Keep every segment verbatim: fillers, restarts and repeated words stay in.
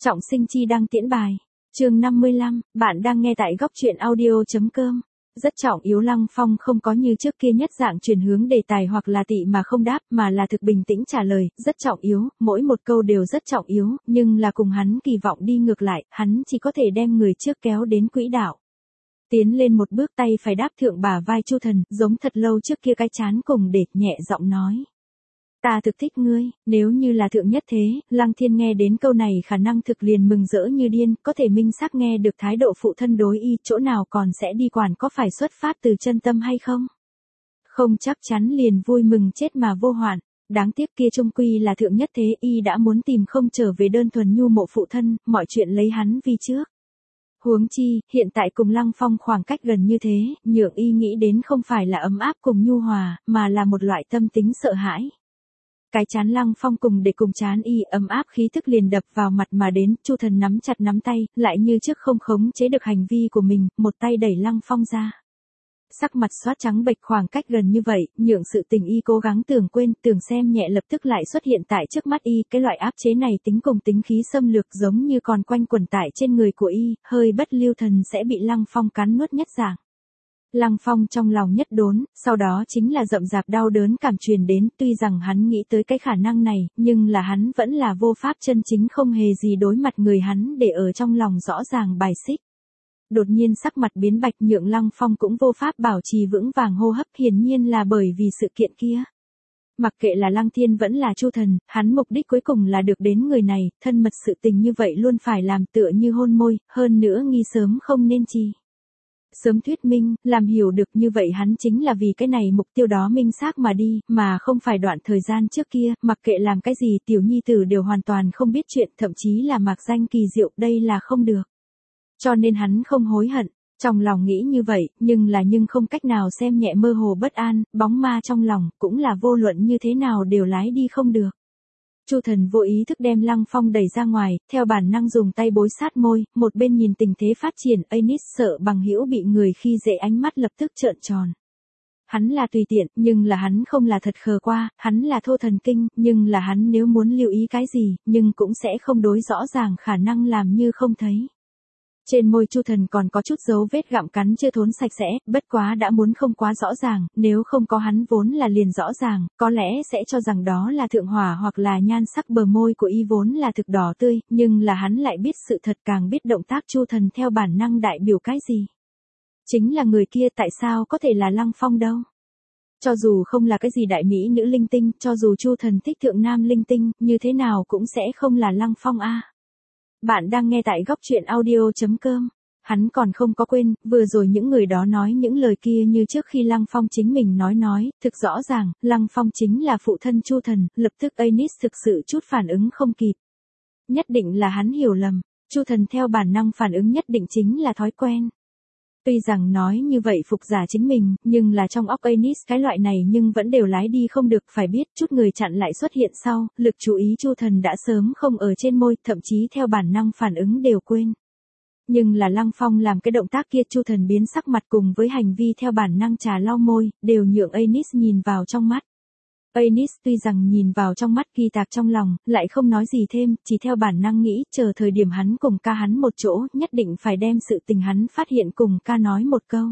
Trọng Sinh chi đăng tiễn bài. Chương năm mươi lăm, bạn đang nghe tại góc truyện audio chấm com. Rất trọng yếu Lăng Phong không có như trước kia nhất dạng chuyển hướng đề tài hoặc là tị mà không đáp, mà là thực bình tĩnh trả lời, rất trọng yếu, mỗi một câu đều rất trọng yếu, nhưng là cùng hắn kỳ vọng đi ngược lại, hắn chỉ có thể đem người trước kéo đến quỹ đạo. Tiến lên một bước, tay phải đáp thượng bả vai Chu Thần, giống thật lâu trước kia cái chán cùng để, nhẹ giọng nói. Ta thực thích ngươi, nếu như là thượng nhất thế, Lăng Thiên nghe đến câu này khả năng thực liền mừng rỡ như điên, có thể minh xác nghe được thái độ phụ thân đối y, chỗ nào còn sẽ đi quản có phải xuất phát từ chân tâm hay không. Không chắc chắn liền vui mừng chết mà vô hoạn, đáng tiếc kia trung quy là thượng nhất thế, y đã muốn tìm không trở về đơn thuần nhu mộ phụ thân, mọi chuyện lấy hắn vì trước. Huống chi, hiện tại cùng Lăng Phong khoảng cách gần như thế, nhượng y nghĩ đến không phải là ấm áp cùng nhu hòa, mà là một loại tâm tính sợ hãi. Cái chán Lăng Phong cùng để cùng chán y, ấm áp khí tức liền đập vào mặt mà đến, Chu Thần nắm chặt nắm tay, lại như trước không khống chế được hành vi của mình, một tay đẩy Lăng Phong ra. Sắc mặt xoát trắng bệch, khoảng cách gần như vậy, nhượng sự tình y cố gắng tưởng quên, tưởng xem nhẹ lập tức lại xuất hiện tại trước mắt y, cái loại áp chế này tính cùng tính khí xâm lược giống như còn quanh quẩn tại trên người của y, hơi bất lưu thần sẽ bị Lăng Phong cắn nuốt nhất dạng. Lăng Phong trong lòng nhất đốn, sau đó chính là rậm rạp đau đớn cảm truyền đến, tuy rằng hắn nghĩ tới cái khả năng này, nhưng là hắn vẫn là vô pháp chân chính không hề gì đối mặt người hắn để ở trong lòng rõ ràng bài xích. Đột nhiên sắc mặt biến bạch, nhượng Lăng Phong cũng vô pháp bảo trì vững vàng hô hấp, hiển nhiên là bởi vì sự kiện kia. Mặc kệ là Lăng Thiên vẫn là Chu Thần, hắn mục đích cuối cùng là được đến người này, thân mật sự tình như vậy luôn phải làm tựa như hôn môi, hơn nữa nghi sớm không nên chi. Sớm thuyết minh, làm hiểu được như vậy hắn chính là vì cái này mục tiêu đó minh xác mà đi, mà không phải đoạn thời gian trước kia, mặc kệ làm cái gì tiểu nhi tử đều hoàn toàn không biết chuyện, thậm chí là mạc danh kỳ diệu, đây là không được. Cho nên hắn không hối hận, trong lòng nghĩ như vậy, nhưng là nhưng không cách nào xem nhẹ mơ hồ bất an, bóng ma trong lòng, cũng là vô luận như thế nào đều lái đi không được. Chu Thần vô ý thức đem Lăng Phong đẩy ra ngoài, theo bản năng dùng tay bối sát môi, một bên nhìn tình thế phát triển, Anis sợ bằng hữu bị người khi dễ, ánh mắt lập tức trợn tròn. Hắn là tùy tiện, nhưng là hắn không là thật khờ qua, hắn là thô thần kinh, nhưng là hắn nếu muốn lưu ý cái gì, nhưng cũng sẽ không đối rõ ràng khả năng làm như không thấy. Trên môi Chu Thần còn có chút dấu vết gặm cắn chưa thốn sạch sẽ, bất quá đã muốn không quá rõ ràng, nếu không có hắn vốn là liền rõ ràng, có lẽ sẽ cho rằng đó là thượng hỏa hoặc là nhan sắc bờ môi của y vốn là thực đỏ tươi, nhưng là hắn lại biết sự thật, càng biết động tác Chu Thần theo bản năng đại biểu cái gì. Chính là người kia, tại sao có thể là Lăng Phong đâu? Cho dù không là cái gì đại mỹ nữ linh tinh, cho dù Chu Thần thích thượng nam linh tinh, như thế nào cũng sẽ không là Lăng Phong a. À. Bạn đang nghe tại góc truyện audio chấm com. Hắn còn không có quên, vừa rồi những người đó nói những lời kia như trước khi Lăng Phong chính mình nói nói, thực rõ ràng, Lăng Phong chính là phụ thân Chu Thần, lập tức Anis thực sự chút phản ứng không kịp. Nhất định là hắn hiểu lầm, Chu Thần theo bản năng phản ứng nhất định chính là thói quen. Tuy rằng nói như vậy phục giả chính mình, nhưng là trong óc Anis cái loại này nhưng vẫn đều lái đi không được, phải biết chút người chặn lại xuất hiện sau, lực chú ý Chu Thần đã sớm không ở trên môi, thậm chí theo bản năng phản ứng đều quên. Nhưng là Lăng Phong làm cái động tác kia, Chu Thần biến sắc mặt cùng với hành vi theo bản năng trà lau môi, đều nhượng Anis nhìn vào trong mắt. Anis tuy rằng nhìn vào trong mắt kỳ tạc trong lòng, lại không nói gì thêm, chỉ theo bản năng nghĩ, chờ thời điểm hắn cùng ca hắn một chỗ, nhất định phải đem sự tình hắn phát hiện cùng ca nói một câu.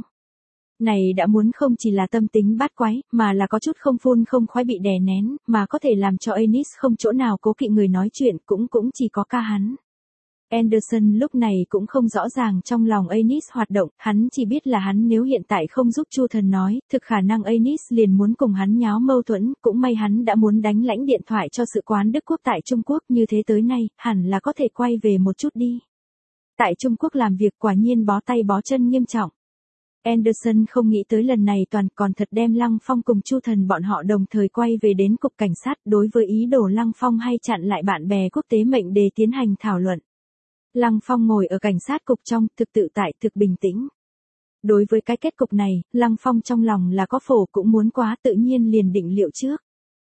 Này đã muốn không chỉ là tâm tính bát quái, mà là có chút không phun không khoái bị đè nén, mà có thể làm cho Anis không chỗ nào cố kỵ người nói chuyện, cũng cũng chỉ có ca hắn. Anderson lúc này cũng không rõ ràng trong lòng Anis hoạt động, hắn chỉ biết là hắn nếu hiện tại không giúp Chu Thần nói, thực khả năng Anis liền muốn cùng hắn nháo mâu thuẫn, cũng may hắn đã muốn đánh lãnh điện thoại cho sự quán Đức Quốc tại Trung Quốc, như thế tới nay, hẳn là có thể quay về một chút đi. Tại Trung Quốc làm việc quả nhiên bó tay bó chân nghiêm trọng. Anderson không nghĩ tới lần này toàn còn thật đem Lăng Phong cùng Chu Thần bọn họ đồng thời quay về đến cục cảnh sát, đối với ý đồ Lăng Phong hay chặn lại bạn bè quốc tế mệnh đề tiến hành thảo luận. Lăng Phong ngồi ở cảnh sát cục trong, thực tự tại, thực bình tĩnh. Đối với cái kết cục này, Lăng Phong trong lòng là có phổ, cũng muốn quá, tự nhiên liền định liệu trước.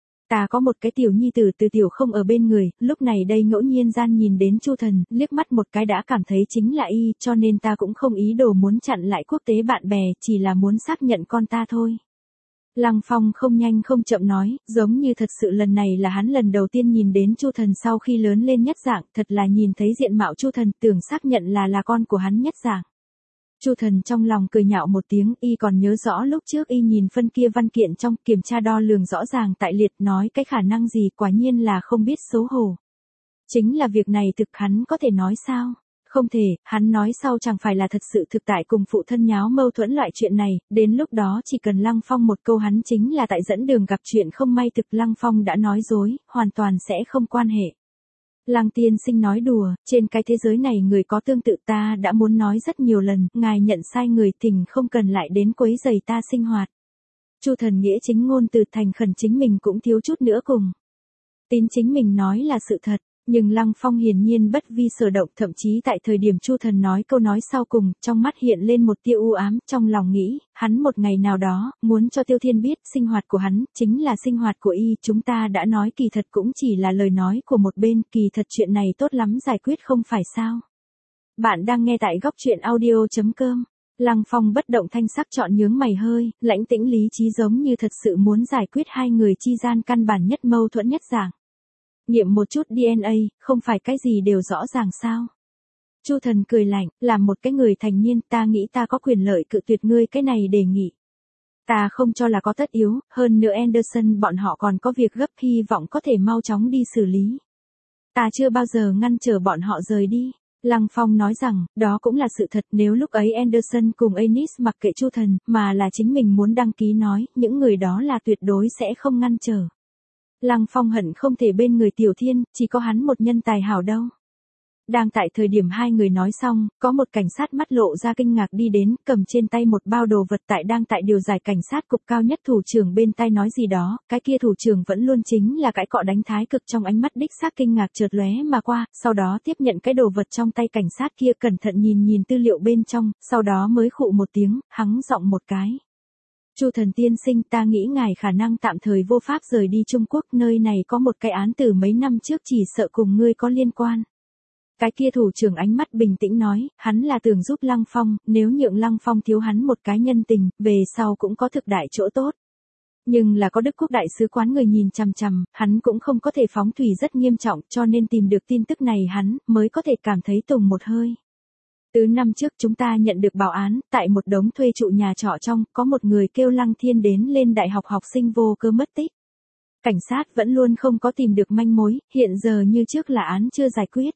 Ta có một cái tiểu nhi tử từ tiểu không ở bên người, lúc này đây ngẫu nhiên gian nhìn đến Chu Thần, liếc mắt một cái đã cảm thấy chính là y, cho nên ta cũng không ý đồ muốn chặn lại quốc tế bạn bè, chỉ là muốn xác nhận con ta thôi. Lăng Phong không nhanh không chậm nói, giống như thật sự lần này là hắn lần đầu tiên nhìn đến Chu Thần sau khi lớn lên nhất dạng, thật là nhìn thấy diện mạo Chu Thần, tưởng xác nhận là là con của hắn nhất dạng. Chu Thần trong lòng cười nhạo một tiếng, y còn nhớ rõ lúc trước y nhìn phân kia văn kiện trong kiểm tra đo lường rõ ràng tại liệt, nói cái khả năng gì quả nhiên là không biết xấu hổ. Chính là việc này thực hắn có thể nói sao? Không thể, hắn nói sau chẳng phải là thật sự thực tại cùng phụ thân nháo mâu thuẫn loại chuyện này, đến lúc đó chỉ cần Lăng Phong một câu hắn chính là tại dẫn đường gặp chuyện không may thực Lăng Phong đã nói dối, hoàn toàn sẽ không quan hệ. Lăng tiên sinh nói đùa, trên cái thế giới này người có tương tự ta đã muốn nói rất nhiều lần, ngài nhận sai người tình không cần lại đến quấy rầy ta sinh hoạt. Chu Thần nghĩa chính ngôn từ thành khẩn chính mình cũng thiếu chút nữa cùng. Tín chính mình nói là sự thật. Nhưng Lăng Phong hiển nhiên bất vi sở động, thậm chí tại thời điểm Chu Thần nói câu nói sau cùng, trong mắt hiện lên một tia u ám, trong lòng nghĩ, hắn một ngày nào đó, muốn cho Tiêu Thiên biết, sinh hoạt của hắn, chính là sinh hoạt của y, chúng ta đã nói kỳ thật cũng chỉ là lời nói của một bên, kỳ thật chuyện này tốt lắm giải quyết không phải sao. Bạn đang nghe tại góc truyện audio chấm com. Lăng Phong bất động thanh sắc chọn nhướng mày hơi, lãnh tĩnh lý trí giống như thật sự muốn giải quyết hai người chi gian căn bản nhất mâu thuẫn nhất dạng. Nghiệm một chút đê en a, không phải cái gì đều rõ ràng sao? Chu Thần cười lạnh, làm một cái người thành niên, ta nghĩ ta có quyền lợi cự tuyệt ngươi cái này đề nghị. Ta không cho là có tất yếu, hơn nữa Anderson bọn họ còn có việc gấp, hy vọng có thể mau chóng đi xử lý. Ta chưa bao giờ ngăn trở bọn họ rời đi. Lăng Phong nói rằng, đó cũng là sự thật, nếu lúc ấy Anderson cùng Anis mặc kệ Chu Thần, mà là chính mình muốn đăng ký nói, những người đó là tuyệt đối sẽ không ngăn trở. Lăng Phong hận không thể bên người Tiểu Thiên, chỉ có hắn một nhân tài hảo đâu. Đang tại thời điểm hai người nói xong, có một cảnh sát mắt lộ ra kinh ngạc đi đến, cầm trên tay một bao đồ vật tại đang tại điều giải cảnh sát cục cao nhất thủ trưởng bên tai nói gì đó, cái kia thủ trưởng vẫn luôn chính là cái cọ đánh thái cực trong ánh mắt đích xác kinh ngạc chợt lóe mà qua, sau đó tiếp nhận cái đồ vật trong tay cảnh sát kia cẩn thận nhìn nhìn tư liệu bên trong, sau đó mới khụ một tiếng, hắng giọng một cái. Chu Thần tiên sinh, ta nghĩ ngài khả năng tạm thời vô pháp rời đi Trung Quốc, nơi này có một cái án từ mấy năm trước chỉ sợ cùng ngươi có liên quan. Cái kia thủ trưởng ánh mắt bình tĩnh nói, hắn là tưởng giúp Lăng Phong, nếu nhượng Lăng Phong thiếu hắn một cái nhân tình, về sau cũng có thực đại chỗ tốt. Nhưng là có Đức Quốc đại sứ quán người nhìn chằm chằm, hắn cũng không có thể phóng thủy rất nghiêm trọng, cho nên tìm được tin tức này hắn mới có thể cảm thấy tùng một hơi. Từ năm trước chúng ta nhận được báo án, tại một đống thuê trụ nhà trọ trong, có một người kêu Lăng Thiên đến lên đại học học sinh vô cơ mất tích. Cảnh sát vẫn luôn không có tìm được manh mối, hiện giờ như trước là án chưa giải quyết.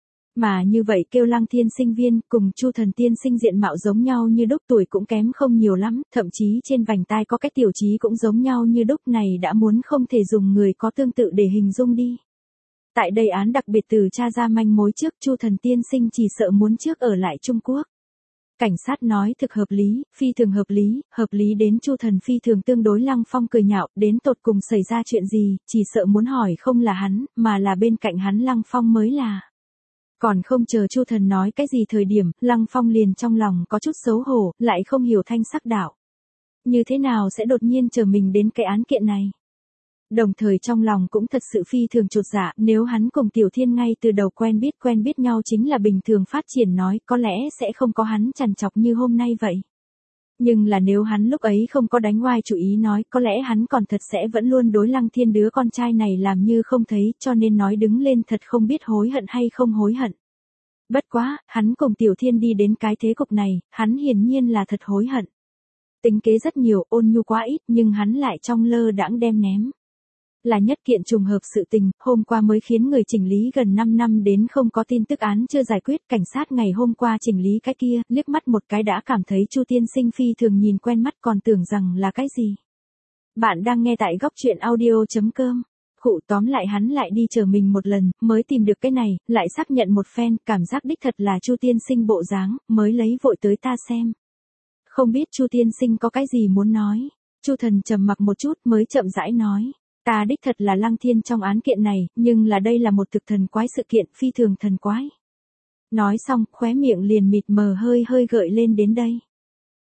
Mà như vậy kêu Lăng Thiên sinh viên, cùng Chu Thần tiên sinh diện mạo giống nhau như đúc, tuổi cũng kém không nhiều lắm, thậm chí trên vành tai có cái tiểu chí cũng giống nhau như đúc, này đã muốn không thể dùng người có tương tự để hình dung đi. Tại đây án đặc biệt từ tra ra manh mối trước, Chu Thần tiên sinh chỉ sợ muốn trước ở lại Trung Quốc. Cảnh sát nói thực hợp lý, phi thường hợp lý, hợp lý đến Chu Thần phi thường tương đối. Lăng Phong cười nhạo, đến tột cùng xảy ra chuyện gì, chỉ sợ muốn hỏi không là hắn, mà là bên cạnh hắn Lăng Phong mới là. Còn không chờ Chu Thần nói cái gì thời điểm, Lăng Phong liền trong lòng có chút xấu hổ, lại không hiểu thanh sắc đạo. Như thế nào sẽ đột nhiên chờ mình đến cái án kiện này? Đồng thời trong lòng cũng thật sự phi thường chột dạ, nếu hắn cùng Tiểu Thiên ngay từ đầu quen biết quen biết nhau chính là bình thường phát triển nói, có lẽ sẽ không có hắn trằn trọc như hôm nay vậy. Nhưng là nếu hắn lúc ấy không có đánh oai chủ ý nói, có lẽ hắn còn thật sẽ vẫn luôn đối Lăng Thiên đứa con trai này làm như không thấy, cho nên nói đứng lên thật không biết hối hận hay không hối hận. Bất quá, hắn cùng Tiểu Thiên đi đến cái thế cục này, hắn hiển nhiên là thật hối hận. Tính kế rất nhiều, ôn nhu quá ít, nhưng hắn lại trong lơ đãng đem ném. Là nhất kiện trùng hợp sự tình, hôm qua mới khiến người chỉnh lý gần năm năm đến không có tin tức án chưa giải quyết, cảnh sát ngày hôm qua chỉnh lý cái kia, liếc mắt một cái đã cảm thấy Chu tiên sinh phi thường nhìn quen mắt còn tưởng rằng là cái gì. Bạn đang nghe tại góc truyện audio chấm com. Khụ tóm lại hắn lại đi chờ mình một lần, mới tìm được cái này, lại xác nhận một phen, cảm giác đích thật là Chu tiên sinh bộ dáng, mới lấy vội tới ta xem. Không biết Chu tiên sinh có cái gì muốn nói. Chu Thần trầm mặc một chút mới chậm rãi nói. Ta đích thật là Lăng Thiên trong án kiện này, nhưng là đây là một thực thần quái sự kiện, phi thường thần quái. Nói xong, khóe miệng liền mịt mờ hơi hơi gợi lên đến đây.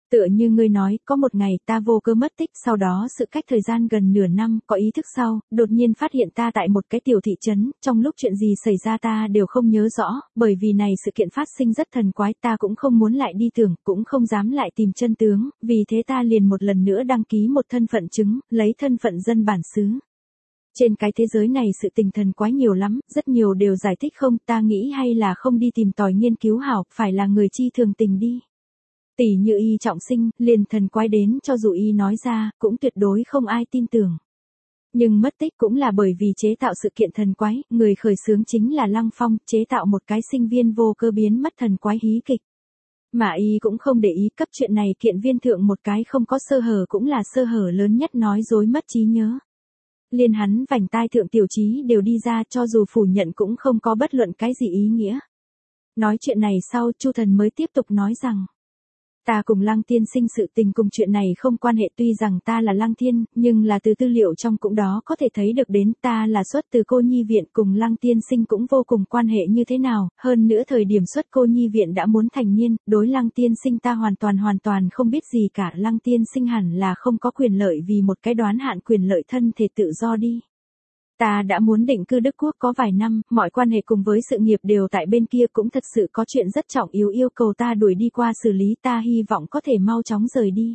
Tựa như ngươi nói, có một ngày ta vô cơ mất tích, sau đó sự cách thời gian gần nửa năm, có ý thức sau, đột nhiên phát hiện ta tại một cái tiểu thị trấn, trong lúc chuyện gì xảy ra ta đều không nhớ rõ, bởi vì này sự kiện phát sinh rất thần quái, ta cũng không muốn lại đi tưởng, cũng không dám lại tìm chân tướng, vì thế ta liền một lần nữa đăng ký một thân phận chứng, lấy thân phận dân bản xứ. Trên cái thế giới này sự tình thần quái nhiều lắm, rất nhiều đều giải thích không, ta nghĩ hay là không đi tìm tòi nghiên cứu hảo, phải là người chi thường tình đi. Tỷ như y trọng sinh, liền thần quái đến cho dù y nói ra, cũng tuyệt đối không ai tin tưởng. Nhưng mất tích cũng là bởi vì chế tạo sự kiện thần quái, người khởi xướng chính là Lăng Phong, chế tạo một cái sinh viên vô cơ biến mất thần quái hí kịch. Mà y cũng không để ý cấp chuyện này kiện viên thượng một cái không có sơ hở cũng là sơ hở lớn nhất nói dối mất trí nhớ. Liên hắn vành tai thượng tiểu trí đều đi ra cho dù phủ nhận cũng không có bất luận cái gì ý nghĩa. Nói chuyện này sau Chu Thần mới tiếp tục nói rằng. Ta cùng Lăng tiên sinh sự tình cùng chuyện này không quan hệ tuy rằng ta là Lăng Thiên, nhưng là từ tư liệu trong cũng đó có thể thấy được đến ta là xuất từ cô nhi viện cùng Lăng tiên sinh cũng vô cùng quan hệ như thế nào, hơn nữa thời điểm xuất cô nhi viện đã muốn thành niên, đối Lăng tiên sinh ta hoàn toàn hoàn toàn không biết gì cả, Lăng tiên sinh hẳn là không có quyền lợi vì một cái đoán hạn quyền lợi thân thể tự do đi. Ta đã muốn định cư Đức Quốc có vài năm, mọi quan hệ cùng với sự nghiệp đều tại bên kia cũng thật sự có chuyện rất trọng yếu yêu cầu ta đuổi đi qua xử lý ta hy vọng có thể mau chóng rời đi.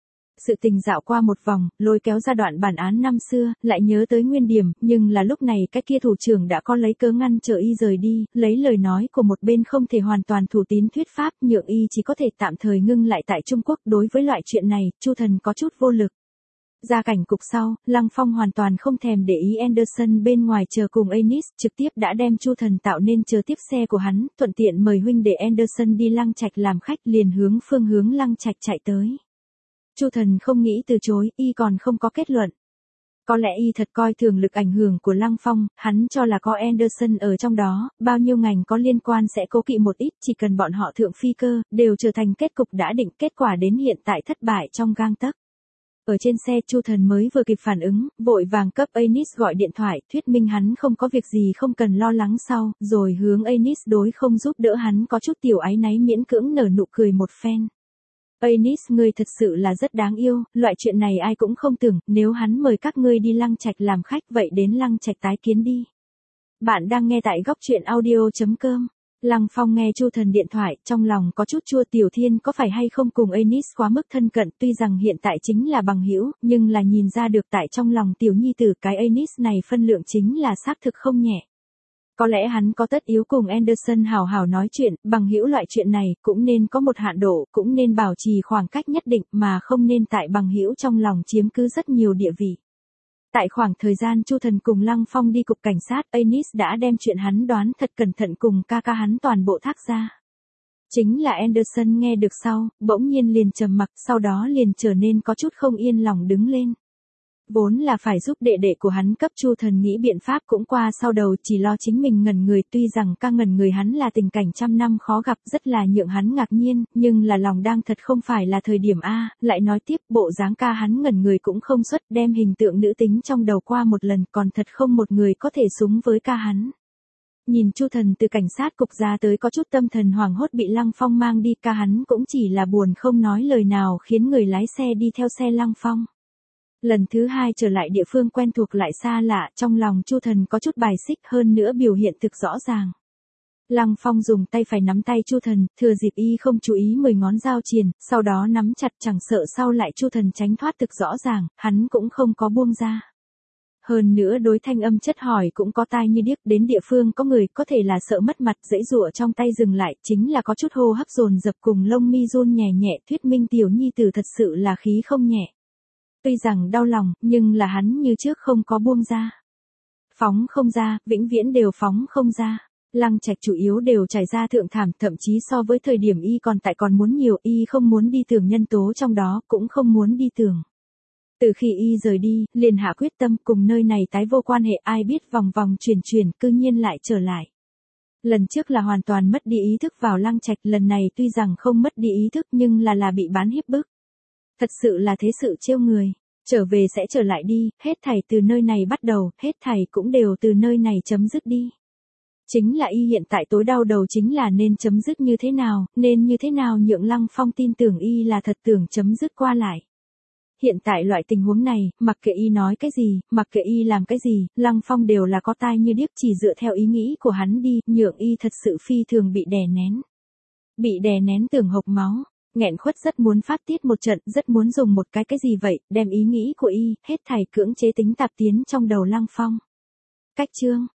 Sự tình dạo qua một vòng, lôi kéo ra đoạn bản án năm xưa, lại nhớ tới nguyên điểm, nhưng là lúc này cái kia thủ trưởng đã có lấy cớ ngăn chờ y rời đi, lấy lời nói của một bên không thể hoàn toàn thủ tín thuyết pháp nhượng y chỉ có thể tạm thời ngưng lại tại Trung Quốc đối với loại chuyện này, Chu Thần có chút vô lực. Ra cảnh cục sau, Lăng Phong hoàn toàn không thèm để ý Anderson bên ngoài chờ cùng Anis, trực tiếp đã đem Chu Thần tạo nên chờ tiếp xe của hắn, thuận tiện mời huynh để Anderson đi Lăng Trạch làm khách liền hướng phương hướng Lăng Trạch chạy tới. Chu Thần không nghĩ từ chối, y còn không có kết luận. Có lẽ y thật coi thường lực ảnh hưởng của Lăng Phong, hắn cho là có Anderson ở trong đó, bao nhiêu ngành có liên quan sẽ cố kỵ một ít, chỉ cần bọn họ thượng phi cơ, đều trở thành kết cục đã định, kết quả đến hiện tại thất bại trong gang tấc. Ở trên xe Chu Thần mới vừa kịp phản ứng, vội vàng cấp Anis gọi điện thoại, thuyết minh hắn không có việc gì không cần lo lắng sau, rồi hướng Anis đối không giúp đỡ hắn có chút tiểu ái náy miễn cưỡng nở nụ cười một phen. Anis ngươi thật sự là rất đáng yêu, loại chuyện này ai cũng không tưởng, nếu hắn mời các ngươi đi Lăng Trạch làm khách vậy đến Lăng Trạch tái kiến đi. Bạn đang nghe tại góc truyện audio chấm com. Lăng Phong nghe Chu Thần điện thoại, trong lòng có chút chua Tiểu Thiên có phải hay không cùng Anis quá mức thân cận, tuy rằng hiện tại chính là bằng hữu, nhưng là nhìn ra được tại trong lòng tiểu nhi tử cái Anis này phân lượng chính là xác thực không nhẹ. Có lẽ hắn có tất yếu cùng Anderson hào hào nói chuyện, bằng hữu loại chuyện này cũng nên có một hạn độ, cũng nên bảo trì khoảng cách nhất định mà không nên tại bằng hữu trong lòng chiếm cứ rất nhiều địa vị. Tại khoảng thời gian Chu Thần cùng Lăng Phong đi cục cảnh sát, Anis đã đem chuyện hắn đoán thật cẩn thận cùng ca ca hắn toàn bộ thác ra. Chính là Anderson nghe được sau, bỗng nhiên liền trầm mặc, sau đó liền trở nên có chút không yên lòng đứng lên. Vốn là phải giúp đệ đệ của hắn cấp Chu Thần nghĩ biện pháp cũng qua sau đầu chỉ lo chính mình ngẩn người, tuy rằng ca ngẩn người hắn là tình cảnh trăm năm khó gặp rất là nhượng hắn ngạc nhiên, nhưng là lòng đang thật không phải là thời điểm A, lại nói tiếp bộ dáng ca hắn ngẩn người cũng không xuất đem hình tượng nữ tính trong đầu qua một lần còn thật không một người có thể xứng với ca hắn. Nhìn Chu Thần từ cảnh sát cục ra tới có chút tâm thần hoảng hốt bị Lăng Phong mang đi ca hắn cũng chỉ là buồn không nói lời nào khiến người lái xe đi theo xe Lăng Phong. Lần thứ hai trở lại địa phương quen thuộc lại xa lạ, trong lòng Chu Thần có chút bài xích hơn nữa biểu hiện thực rõ ràng. Lăng Phong dùng tay phải nắm tay Chu Thần, thừa dịp y không chú ý mười ngón dao chìền, sau đó nắm chặt chẳng sợ sau lại Chu Thần tránh thoát thực rõ ràng, hắn cũng không có buông ra. Hơn nữa đối thanh âm chất hỏi cũng có tai như điếc, đến địa phương có người có thể là sợ mất mặt dãy dụa trong tay dừng lại, chính là có chút hô hấp dồn dập cùng lông mi run nhẹ nhẹ, thuyết minh tiểu nhi tử thật sự là khí không nhẹ. Tuy rằng đau lòng, nhưng là hắn như trước không có buông ra. Phóng không ra, vĩnh viễn đều phóng không ra. Lăng Trạch chủ yếu đều trải ra thượng thảm, thậm chí so với thời điểm y còn tại còn muốn nhiều, y không muốn đi tưởng nhân tố trong đó, cũng không muốn đi tưởng. Từ khi y rời đi, liền hạ quyết tâm cùng nơi này tái vô quan hệ, ai biết vòng vòng chuyển chuyển cư nhiên lại trở lại. Lần trước là hoàn toàn mất đi ý thức vào Lăng Trạch, lần này tuy rằng không mất đi ý thức nhưng là là bị bán hiếp bức. Thật sự là thế sự trêu người, trở về sẽ trở lại đi, hết thảy từ nơi này bắt đầu, hết thảy cũng đều từ nơi này chấm dứt đi. Chính là y hiện tại tối đau đầu chính là nên chấm dứt như thế nào, nên như thế nào nhượng Lăng Phong tin tưởng y là thật tưởng chấm dứt qua lại. Hiện tại loại tình huống này, mặc kệ y nói cái gì, mặc kệ y làm cái gì, Lăng Phong đều là có tai như điếc, chỉ dựa theo ý nghĩ của hắn đi, nhượng y thật sự phi thường bị đè nén. Bị đè nén tưởng hộc máu, nghẹn khuất rất muốn phát tiết một trận, rất muốn dùng một cái cái gì vậy, đem ý nghĩ của y, hết thảy cưỡng chế tính tạp tiến trong đầu Lăng Phong. Cách chương